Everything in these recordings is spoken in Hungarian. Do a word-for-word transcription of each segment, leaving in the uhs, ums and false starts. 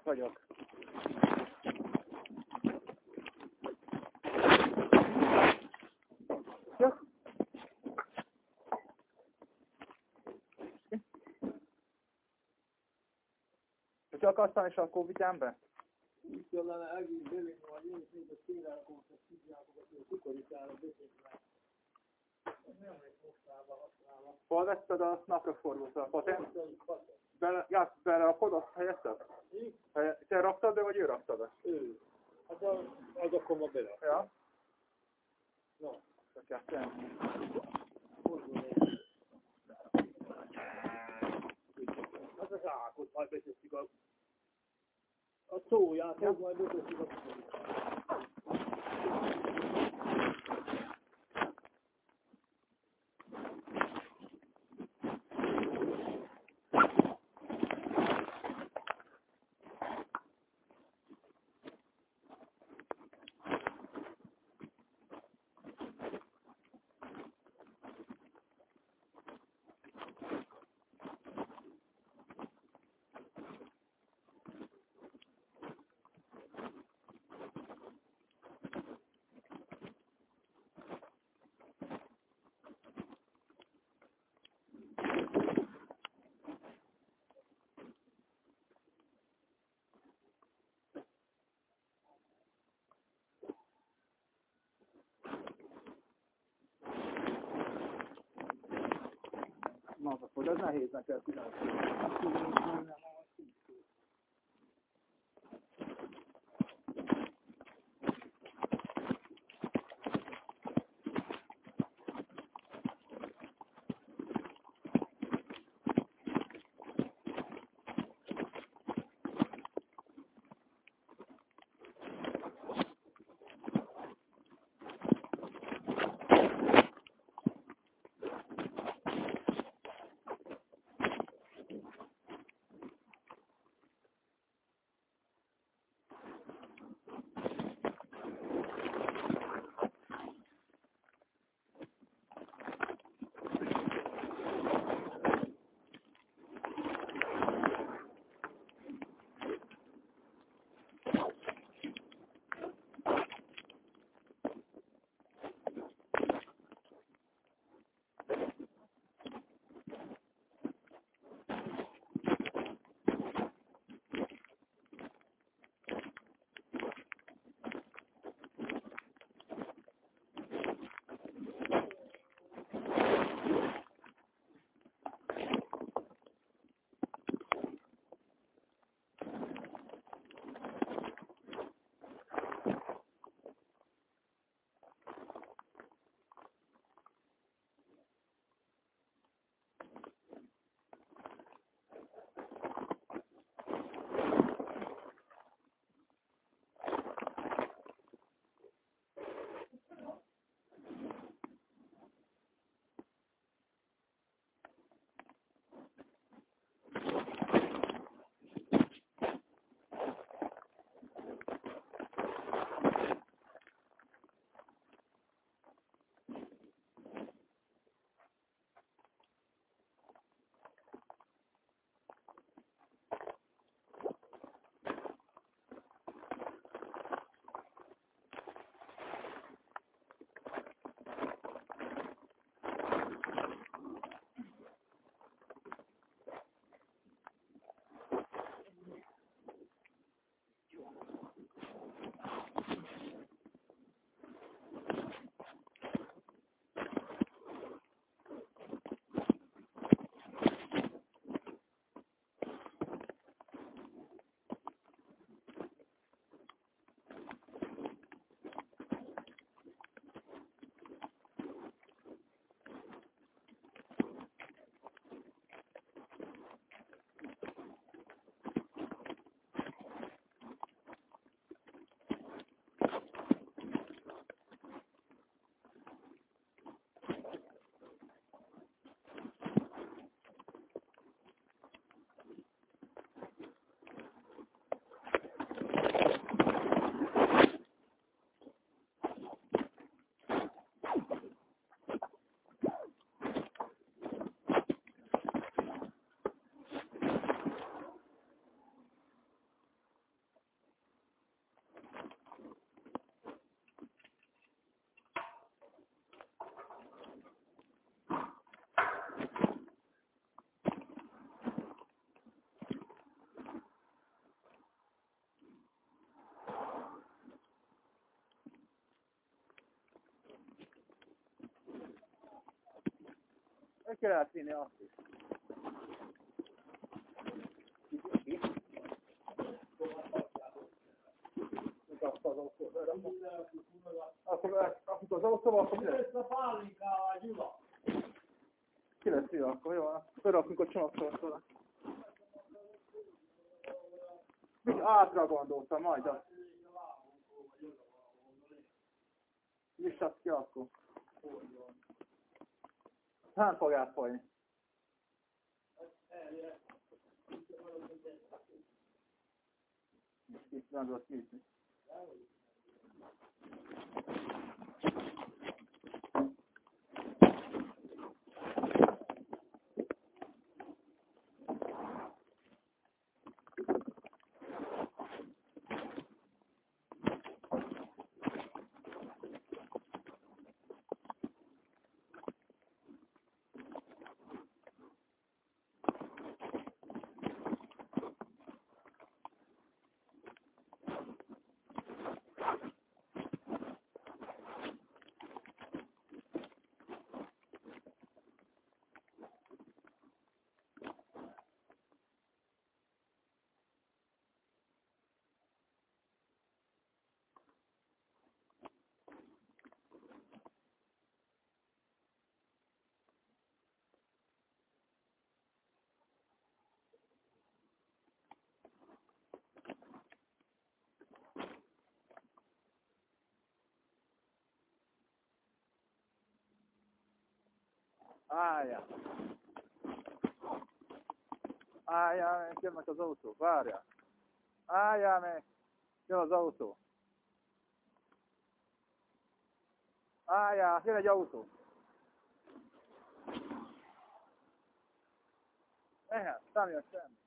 vagyok. Ja. Ha csak aztán is akkor vigyám be? Úgy kellene egész bevégni, hogy én is még a szénálkomat, hogy szívjákokat, hogy a kukorikára beszélni. Nem egy mostában használva. Hol vetted a napraforgót? A patent? Bele, ja, belerakod, azt helyezted? Te raktad be, vagy ő rakta be? Ő. Hát az, az akkor ma bele. Ja. No. Csak ezt Az az ákot, majd beteszik a... A szóját, ja. Majd beteszik a... Na, akkor ez nehéz neked csinálni. Ki lehet vinni azt is. Ki? Azt az autóba. Akkor akik az autóba, akkor mi lesz? Ezt a pálinkával, Gyula. Ki lesz ide, akkor jó? Berakunk a csomagtartóra. Mit átra gondoltam, majd azt. Nyissad ki akkor. Hány fog átfolyni? Itt nem tudod kiütni. Álljál! Álljál meg, jönnek az autó, várjál! Álljál meg! Jön az autó! Álljál, jön egy autó! Ehhez, nem jön semmi!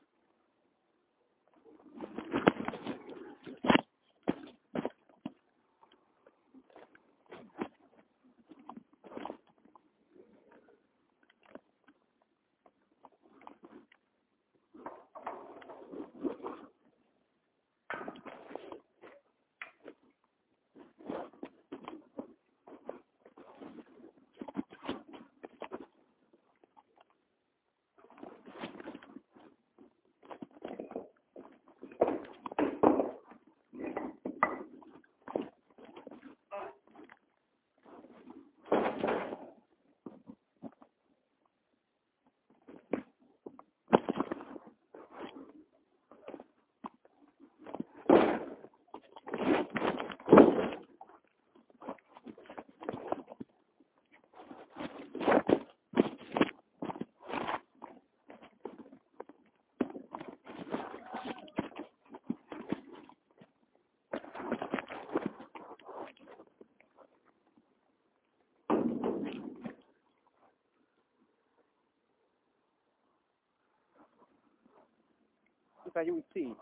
Itt egy új szín.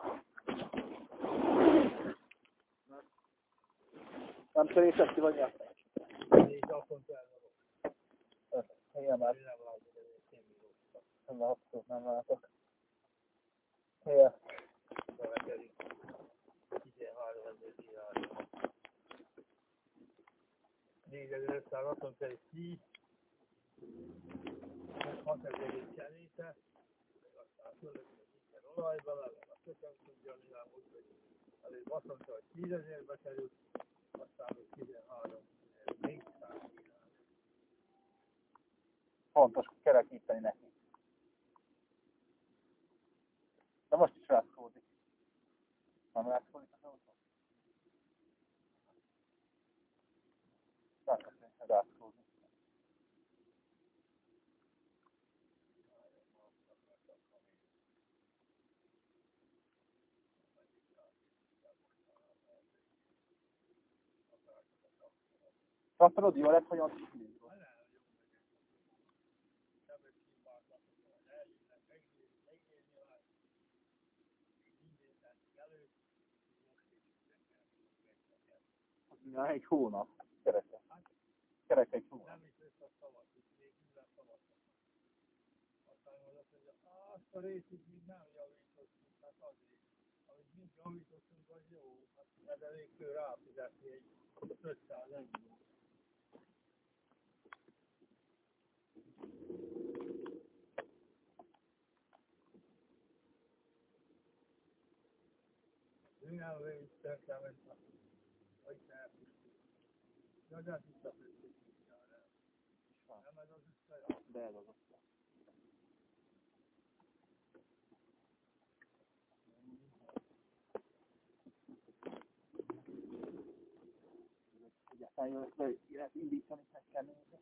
Nem szerészed ki vagy nyert? Négy napon elmondom. Igen, már. Nem látok, nem látok. Igen. Belekerünk. tizenhárom ezer dinár. négyezer-ötszáz napon pedig tíz. hatezer cseréte. Meg aztán fölött minden olajba, meg a tököm tudja, mivel úgy, hogy előbb azt mondta, hogy tízezerbe került, aztán még tizenhárom négyszáz dinár. Fontos kerekíteni neki. De most is rátszódik. Nem rátszódik az autó? Ráköszönjük, hogy rátszódik. Kaptad, jó lett, hogy az is mindig. Ja, egy hónap. Kereke. Kereke egy hónap. Nem is lesz a szavat, itt még minden szavat. Aztán mondott, hogy azt a részét még nem javítottunk, hát azért. Amit mind javítottunk, az jó. Hát ez elég fő ráfizetni egy ötszáz euró. Anyába visszatem, hogy hogy elpusztít. Ja, de hát itt a főzés nem. Nem ez az össze? De ez az össze. Ugye feljön, le lehet indítani, meg kell nézni.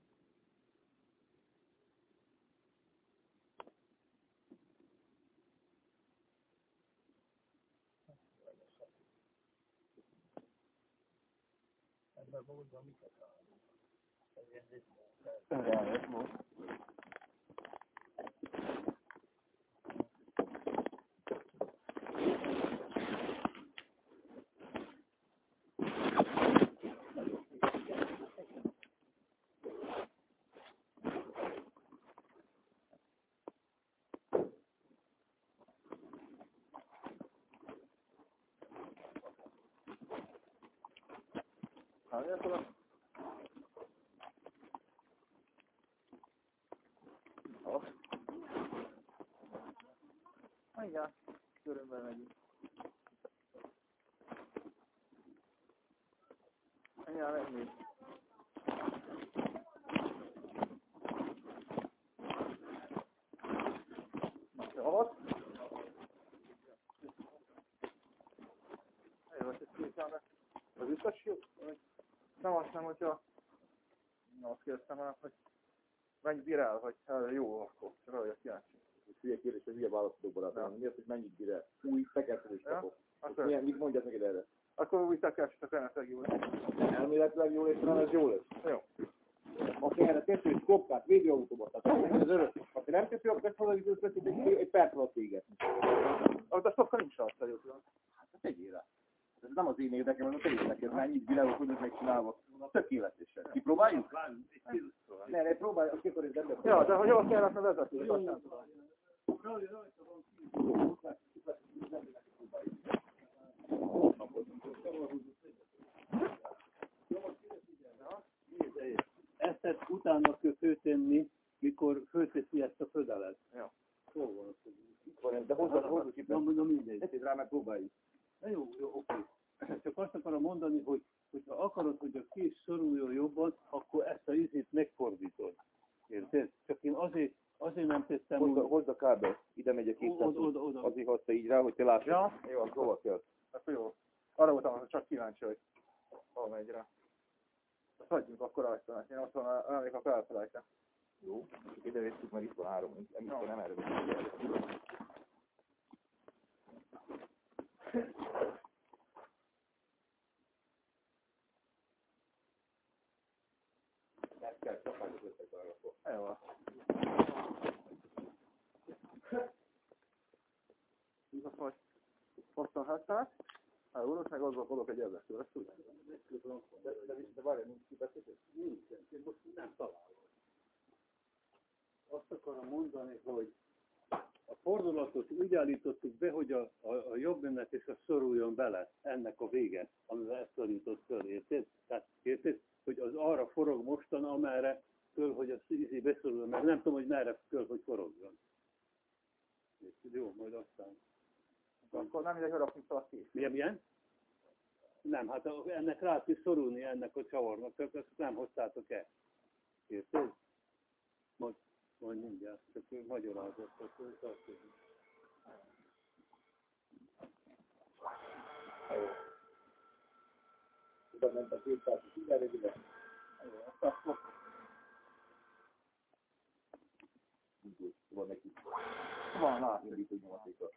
Ebben módban miket találunk? Ez ilyen részben. Rájött most. Hallják oda? Mindjárt, körülbelül megyünk. Mindjárt megyünk. Alatt? Jó, hogy ezt készülnek. Az utasjuk? Nem azt nem, hogyha... Na, azt kérdeztem már, hogy mennyit bír el, hogy hát, jó, akkor csak arra jött kíváncsi. Hülye kérdés, hogy hülye választó barátom. Mi az, hogy mennyit bír el? Új feketezést kapok. Akkor, Milyen, mit mondják neked erre? akkor úgy tekerst a kenetek jól. Elméletileg jól és nem ez jó lesz. Jó. Aki erre teszi, hogy kopkát, védőautóba, tehát ez örök. Ha nem teszi, akkor ezt valami közvetít egy, egy perc alatt égetni. De stokkal nincs rajta, jó tudom. Hát tegyél rá. Ez nem az én érdekem, hanem a te érdeked, mennyit bír el, hogy hogy megcsinálva. Tökéletesen. Kipróbáljuk? Ne, ne, próbálj, azt akkor ez nem. Ja, de hogy jól kellene vezetni, azt nem tudom. Ezt utána kell főtenni, mikor főteszi ezt a födelet. Ja. Hol van az? De hozzá, hozzá ki. Na, na mindegy. Tegyél rá, meg próbáljuk. Na jó, jó, oké. Csak azt akarom mondani, hogy hogyha akarod, hogy a kés szoruljon jobban, akkor ezt a izét megfordítod. Érted? Csak én azért, azért nem tettem Hozd, úgy. hozd a kábelt. Ide megy a kétszáz. Oda, oda, oda. Azért hozta így rá, hogy te lássd. Ja? Jó, akkor hova kell? Akkor jó. Arra voltam, hogy csak kíváncsi, hogy hol megy rá. Azt hagyjunk akkor rajta, én azt van, amikor elfelejtem. Jó, csak ide vesszük, mert itt van három. Nem, No. nem erre vesszük. Ezt kell csapátok összekarra. Jó. Így azt majd huszonhetven, eurós, meg azzal fogok egy ebbesztől, ezt tudod? De, de, de várjál, nincs kibeszélés? Nincsen, én most nem találom. Azt akarom mondani, hogy a fordulatot úgy állítottuk be, hogy a, a, a jobb menet és a szoruljon bele ennek a vége, amivel ezt szorított föl, érted? Tehát érted, hogy az arra forog mostan, amerre föl, hogy az ízi beszoruljon, mert nem tudom, hogy merre föl, hogy forogjon. Érted? Jó, majd aztán. Akkor nem mindegy, hogy rakjuk fel a kés. Milyen, milyen? Nem, hát ennek rá tud szorulni ennek a csavarnak, csak ezt nem hoztátok el. Érted? Majd, majd mindjárt, csak magyarázott, hogy tartozik. Jó. Oda ment a kétszáz, ide, ide. Jó, akkor Van neki. van, hát. Indító nyomatéka.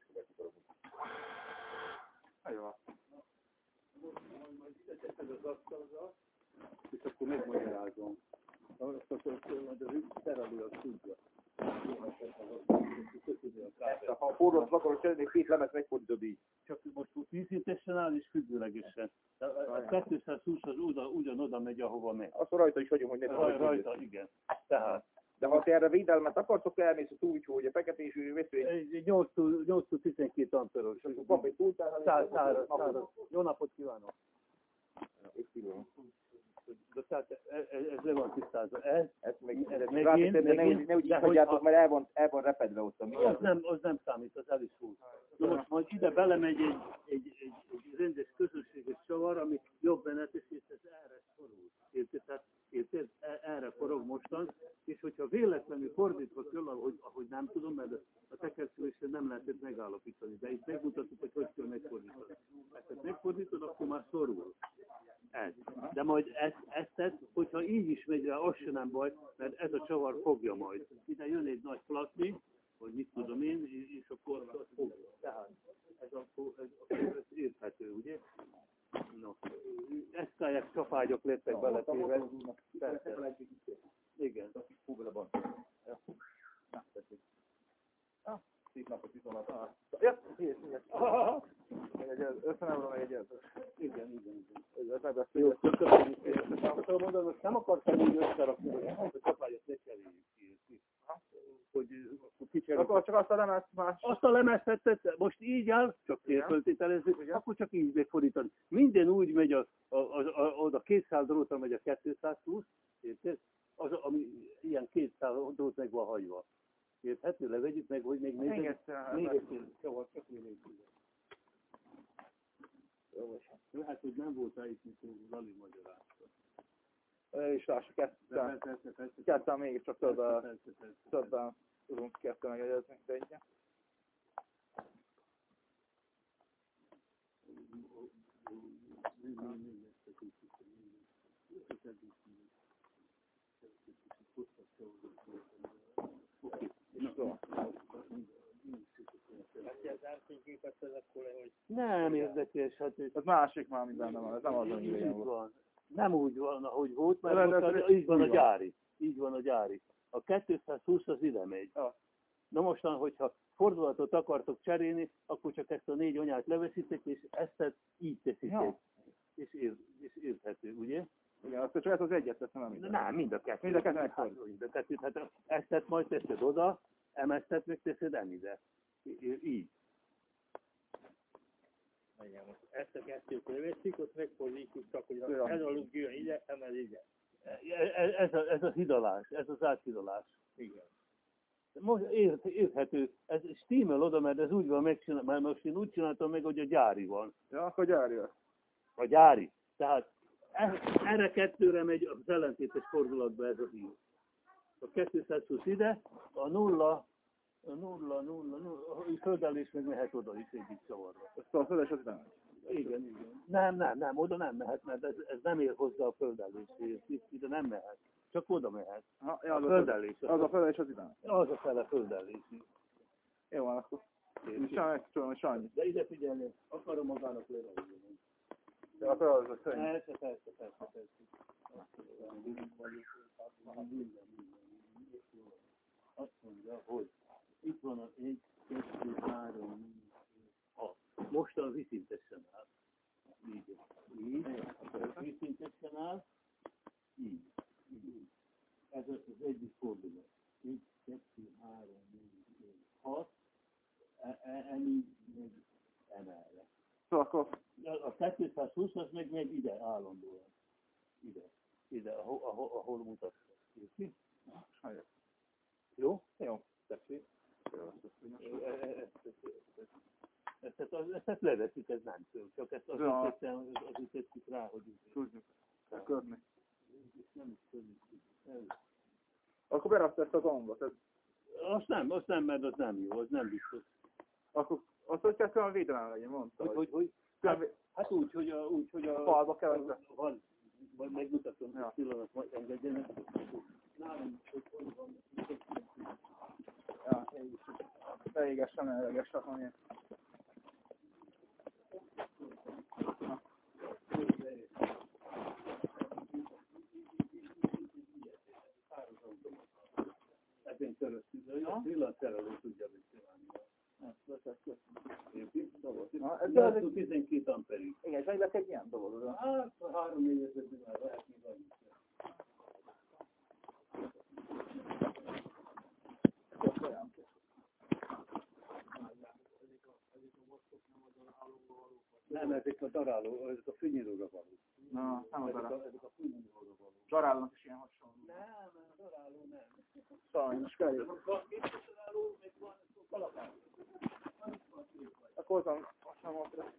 Jó. Majd ide teszed az asztalra, és akkor megmagyarázom. Azt akkor majd az szerelő azt tudja. Ha fordulsz akarod csinálni, két lemez megfordítod így. Csak most vízintesen áll és függőlegesen. A kétszázhúsz az ugyanoda megy, ahova megy. Azt rajta is hagyom, hogy ne Raj, rajta, igen. Tehát. De ha te erre védelmet akarsz, akkor elmész a túlcsó, hogy a feketésű vesző egy nyolc tizenkét amperos. pap egy túltál, Száraz, száraz, száraz. Jó napot kívánok! De tehát ez, ez le van tisztázva. ez, Ez még, ez Megint, megint, de ne megint, úgy, ne úgy de így hagyjátok, hogyha- mert el van, el van repedve ott a mi. az nem, az nem számít, az el is húz. Na most majd ide belemegy egy, egy, egy, egy rendes közönséges csavar, ami jobb menet, és ez erre szorul. Érted? Tehát, érted? E- Erre forog mostan, és hogyha véletlenül fordítva kell, ahogy, ahogy nem tudom, mert a tekercselésre nem lehetett megállapítani, de itt megmutatjuk, hogy hogy kell megfordítani. Tehát megfordítod, akkor már szorul. Ez. De majd ezt, ezt tett, hogyha így is megy rá, az se nem baj, mert ez a csavar fogja majd. Ide jön egy nagy platni, vagy mit tudom én, és akkor az fogja. Tehát ez, a, ez, ez érthető, ugye? No. Eszkályák, csapágyok lettek beletéve. Persze. Igen. Hú, bele van. Na, tessék. Ah, tíz napot viszont. Ja, hírs, igen. Egy ötven euró meg egy ötven. Igen, igen, igen. Ez meg lesz. Jó, köszönjük szépen. Azt mondom, hogy nem akartam úgy összerakni, hogy a csapágyat ne cseréljük ki. Hogy kicseréljük. Akkor csak azt a lemezt más. Azt a lemeztettet, most így áll, csak félföltételezzük, akkor csak így megfordítani. Minden úgy megy, a, a, a, a, oda kétszáz drótra megy a kétszázhúsz, érted? Az, ami ilyen kétszáz drót meg van hagyva. Érthető? Levegyük meg, hogy még még Még egy, egyszer. még egy csavar, csak még egy. Jó, hát, hogy nem volt rá itt, mint Lali magyarázta. És lássuk, ketten. Persze, persze, Ketten mégiscsak többen persze, persze. többen tudunk ketten megegyezni, de így. Nem érdekes, hát ez Ez másik már minden van, ez nem az, ami így régen volt. van. Nem úgy van, ahogy volt, De mert ez- most ez- az, így van a így van. gyári. Így van a gyári. A kétszázhúsz az ide megy. Ja. Na mostan, hogyha fordulatot akartok cserélni, akkor csak ezt a négy anyát leveszitek, és ezt így teszitek. Ja. És, ér, és érthető, ugye? Igen, azt csak ez az egyet teszem, nem De minden. nem, mind a kettő. Mind a kettő Hát, megfordul. mind a kettőt, hát ezt majd teszed oda, emeztet meg teszed ide. Í- Így. Igen, most ezt a kettőt leveszik, ott megfordítjuk csak, hogy Ja. ez a luk jön ide, emel ide. Ez, ez, a, ez a hidalás, ez az áthidalás. Igen. Most ért, érthető, ez stimmel oda, mert ez úgy van megcsinálva, mert most én úgy csináltam meg, hogy a gyári van. Ja, akkor gyárja. A gyári. Tehát e- erre kettőre megy az ellentétes fordulatba ez a hív. A kétszázhúsz ide, a nulla, a nulla, nulla, nulla, a földelés meg mehet oda is egyik csavarra. Ezt a földön, és az nem. Igen, igen. Nem, nem, nem, oda nem mehet, mert ez, ez nem ér hozzá a földeléshez. Ide nem mehet. Csak oda mehet. Ha, ja, A az, a földelés. az a földön, és az nem. Az a fele földelés. Jó van, akkor. Sajnos, tudom, hogy sajnos. De ide figyelni, akarom magának lerajzolni. Ja, akkor az a szörny. Persze, persze, persze, persze. Azt mondja, hogy itt van a egy, kettő, három, négy, hat. Mostan viszintesen áll. Így, így. Viszintesen áll. Így, így. Ez az az egyik fordulat. Egy, kettő, három, négy, négy, hat. Ennyi meg emelve. Szóval akkor, A kétszázhúsz az meg megy ide állandóan. Ide. Ide, ahol, ahol, ahol mutatsz. Érti? sajnos. Jó? Jó. Tessék. Ezt, ezt, ezt, ezt leveszik, ez nem szól. Csak ezt azért Ja. tettem, azért tettük rá, hogy Tudjuk. Kell körni. nem is tudjuk. Akkor berakta ezt a gombot. Ez, Azt nem, azt nem, mert az nem jó, az nem biztos. akkor azt, hogy kell külön védelem legyen, mondta. Hogy, hogy, hogy? Külön vé- Hát úgy, hogy a... Úgy, hogy a falba kell hozzá. van, majd megmutatom, Ja. hogy pillanat, majd engedjenek. Nálam, hogy hogy van. Ja, beégessem, elegessem, amilyen. Ezen keresztül, a villanszerelő tudja mit csinálni. Érti? Na, ez De az az egy, tizenkét amperig. igen, és meg lesz egy ilyen dolog. ugye? Hát, a három-négy ezerben már lehet még annyit. Olyan. Nem, ezek a daráló, ezek a fűnyíróra való. Na, nem az Ezek arra. a, ezek a fűnyíróra való. Zsarálnak is ilyen hasonló. Nem, Sajnos, kerül. Akkor hozom a samotra.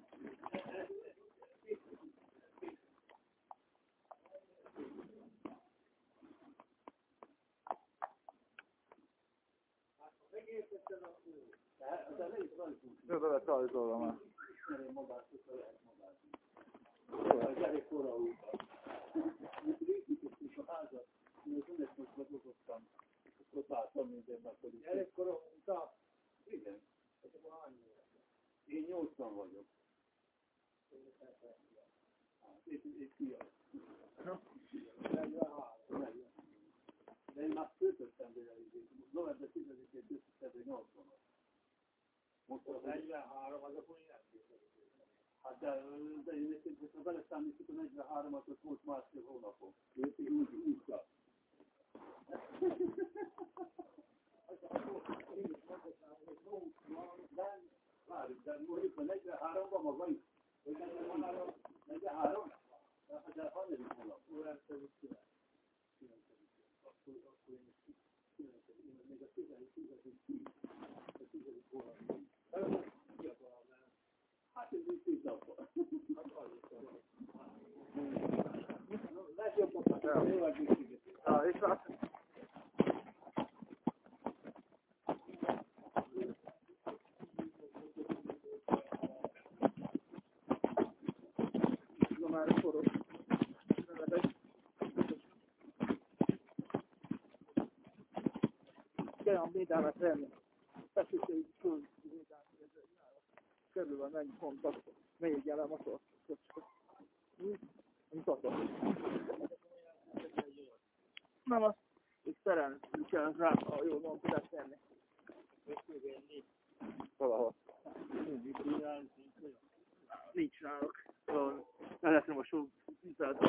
Jó, vele rajzolva már. Gyerekkora óta? Igen. Én nyolcvan vagyok. És fiam. De én már töltöttem vele időt. November tizedikén töltöttem, hogy nyolcvan. Most a negyvenhárom, az akkor nem készített. Hát de, de én nekem, hogyha beleszámítjuk a negyvenháromat, ott volt másfél hónapom. Úgy, úgy, úgy kell. Várjuk, de mondjuk a negyvenháromban maga is. negyvenhárom? Hát de hanyadik hónap? Órán szerint kilenc. Akkor én is kilencedik. Én még a tizedik, tizedik, a tizedik hónap. Hát ez így tíz napban. Hát annyit. Legjobb a jó egészséget. Ja, és már... Na már forog. Kell a médámat venni. Feszítői föl, körülbelül mennyi pontot, négy elem a szorcska. Mutatom. Nem azt, itt szerelni kell rá, ha jól van, tudás tenni. Valahol. Nincs náluk. Elektromosú vizet.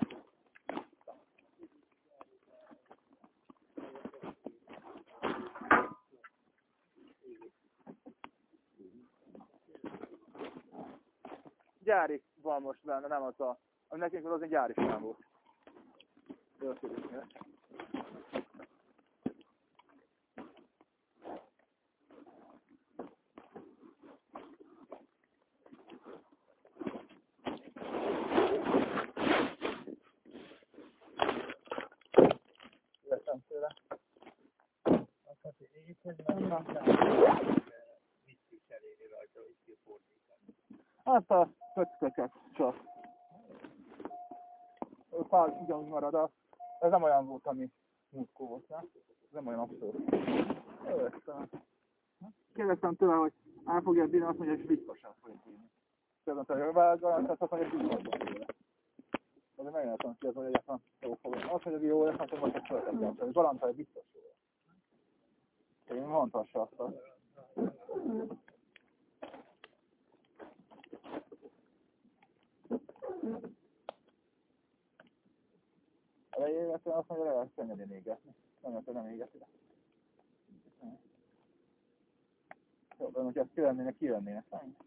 Gyári van most benne, nem az a... Ami nekünk az egy gyári sem volt. Történik meg. Lettem tőle. Hát én szerintem viccük cserélni rajta, hogy kifordítani. Hát a kötköket csak. Pár ugyanúgy marad, a... ez nem olyan volt, ami múltkor volt, nem? Ez nem olyan abszolút. Kérdeztem tőle, hogy el fogja bírni, azt mondja, hogy biztosan fogja bírni. Kérdeztem tőle, hogy garantálsz, azt mondja, hogy biztosan bírni. Azért megjelenttem ki, az, hogy egyáltalán jó fogom. Azt mondja, hogy jó lesz, akkor most egy szöltet kell. Garantálja, biztos jó lesz. Én mondtassa azt. Elején azt mondja, hogy le lehet könnyedén égetni. Nem lehet, hogy nem égeti le. Jó, de hogyha ezt kivennének, kivennének.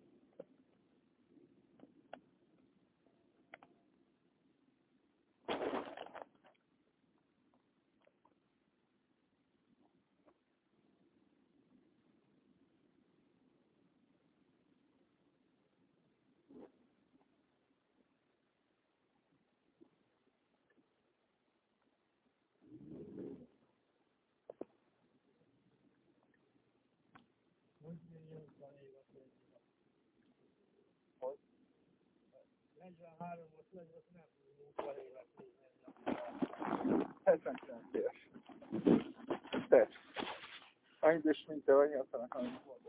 Hogy? negyvenhárom most meg, azt nem nyolcvan évet nézni. hetvenkilenc éves. Te. Annyit is, mint te vagy, nyolcvanak, amit mondod.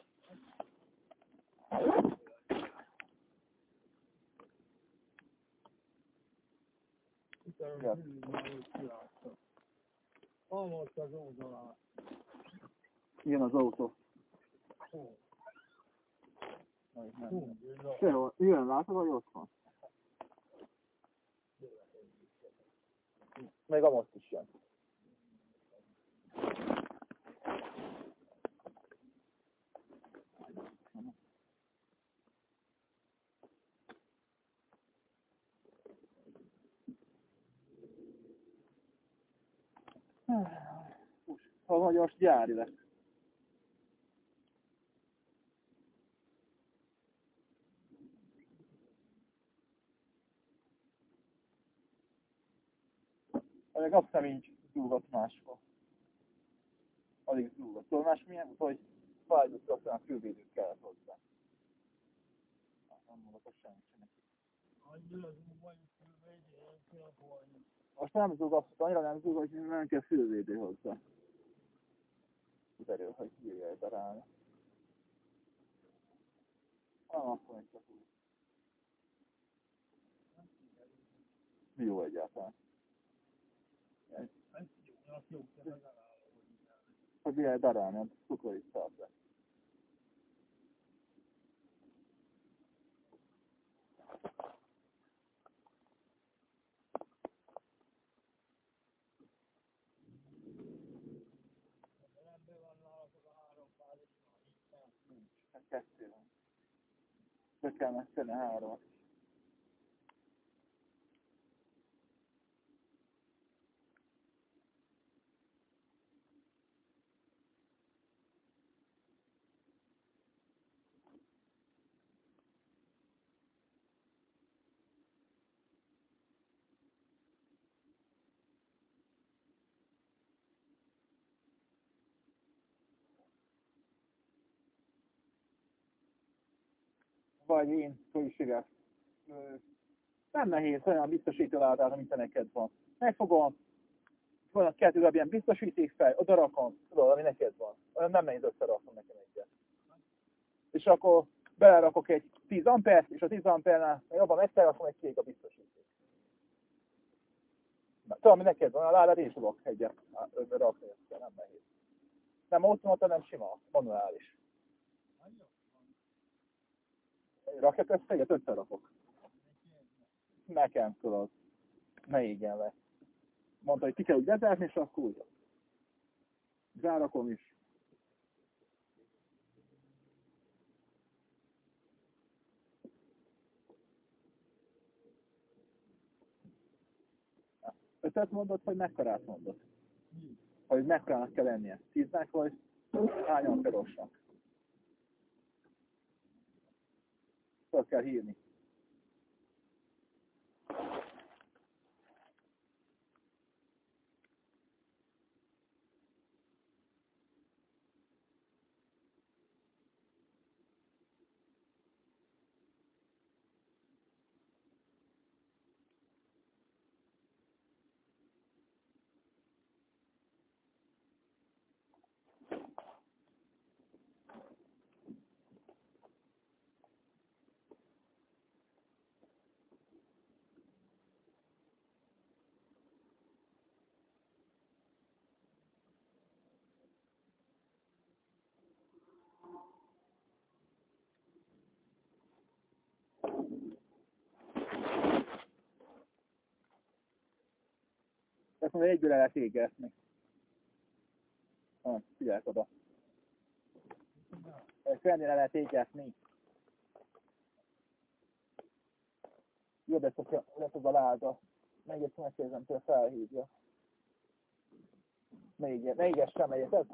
Utána kilátszom. Almost az oldalán. Jön az autó. Hú. Sehol, jön, látod, hogy ott van? Még a most is jön. Ha nagyon gyári lesz. Még azt nem így zúgott máskor. Alig zúgott. Szóval más milyen, hogy fájdott, aztán a fülvédőt kellett hozzá. Nem mondok semmit sem neki. Most nem zúgott, annyira nem zúgott, hogy nem kell fülvédő hozzá. Kiderül, hogy írja egy darálni. Nem, akkor is csak úgy. Mi jó egyáltalán? Hogy milyen darálni, a cukor is szart le. Kettő van. Be kell megtenni háromat. Vagy én, hogy is hívják. Nem nehéz, olyan biztosító látálom, mint a neked van. Megfogom, van a kettő darab ilyen biztosítékfej, oda rakom, tudod, ami neked van. Olyan nem nehéz összerakom nekem egyet. És akkor belerakok egy tíz ampert, és a tíz ampernál jobban megfelrakom egy kék a biztosíték. Tudom, ami neked van, a ládát én fogok egyet rakni, nem nehéz. Nem automata, nem sima, manuális. Rakjak össze, egyet összerakok. Nekem, tudod. Ne égjen le. Mondta, hogy ki kell úgy bezárni, és akkor úgy. Zárakom is. Ötöt mondod, hogy mekkorát mondod? Hogy mekkorának kell lennie? Tíznek vagy hányan ferosnak? Föl kell hívni. Ezt mondja, egyből el lehet égetni. Ah, figyelj oda. Ezt ennél el lehet égetni. Jobb lesz, hogyha lesz az a láda. Még egy megkérdezem, tőle felhívja. Még, ne égess sem egyet.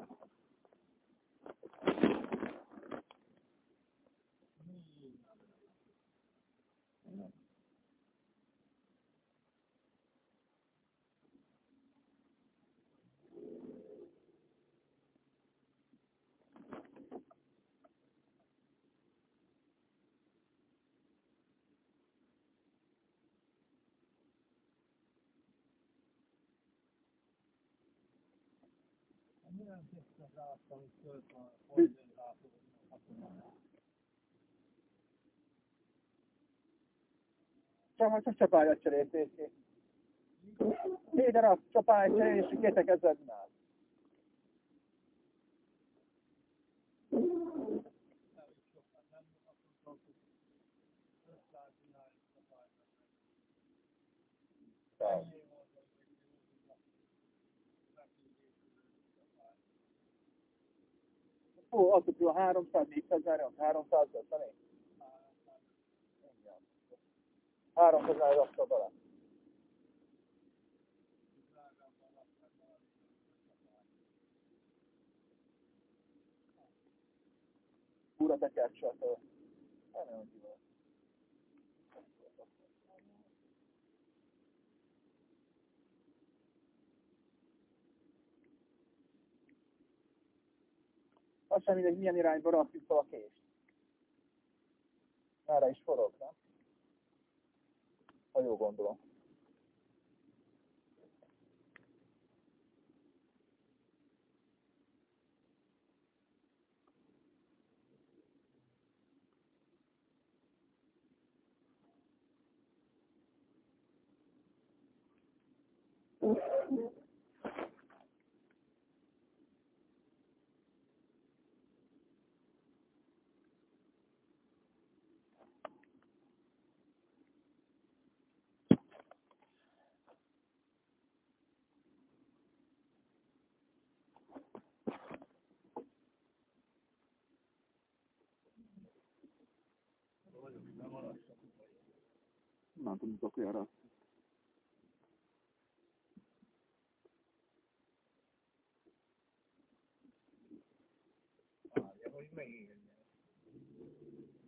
Milyen tiszta zászló, hogy tölt a hozzányzászló. Csak majd csak csapályat cserélték ki. Négy darab csapályat cserélés, és kétek ezzel csinál. Ó, azt tudja, a háromszáz, négyszáz, háromszáz, ötven. háromszáz rakta bele. Fura tekercset. Nem olyan kívül. Az sem mindegy, milyen irányba rakjuk fel a kést. Merre is forog, nem? Ha jól gondolom. Nem tudok erre. Várja, hogy megérjen.